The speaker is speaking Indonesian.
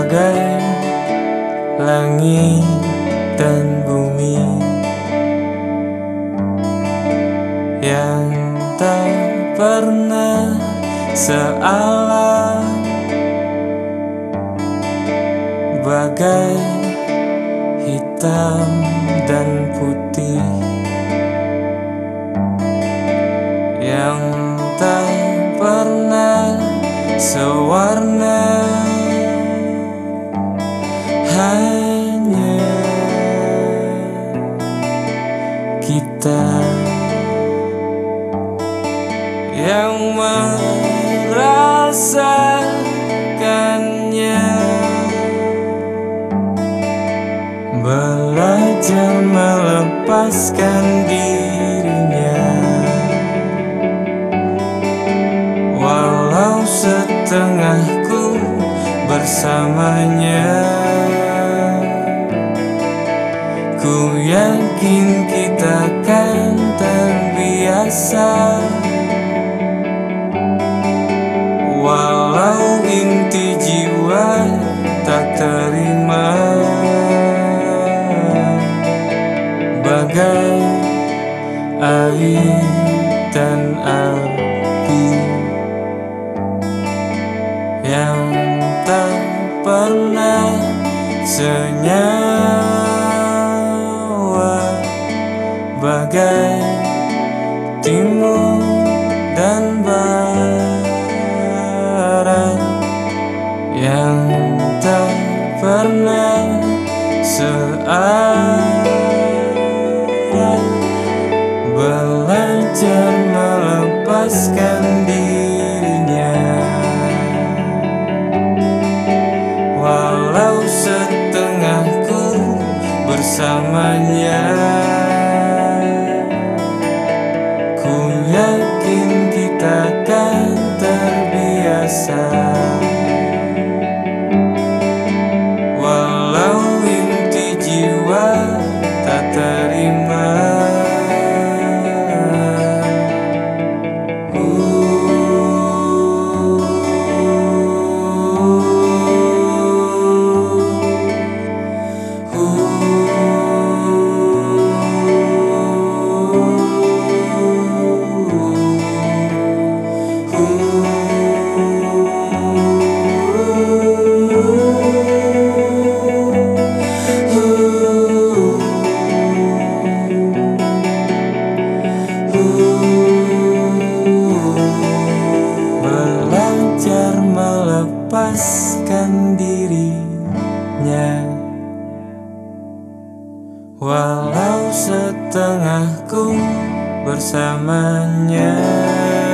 bagai langit dan bumi yang tak pernah sealam, bagai hitam dan putih yang tak pernah sewarna. Hanya kita yang merasakannya, belajar melepaskan dirinya, walau setengahku bersamanya. Ku yakin kita kan terbiasa, walau inti jiwa tak terima, bagai air dan api yang tak pernah senyawa, bagai timur dan barat yang tak pernah searah, belajar melepaskan dirinya, walau setengahku bersamanya. Ku yakin kita kan terbiasa, walau inti jiwa tak terima. Belajar melepaskan dirinya, walau setengahku bersamanya.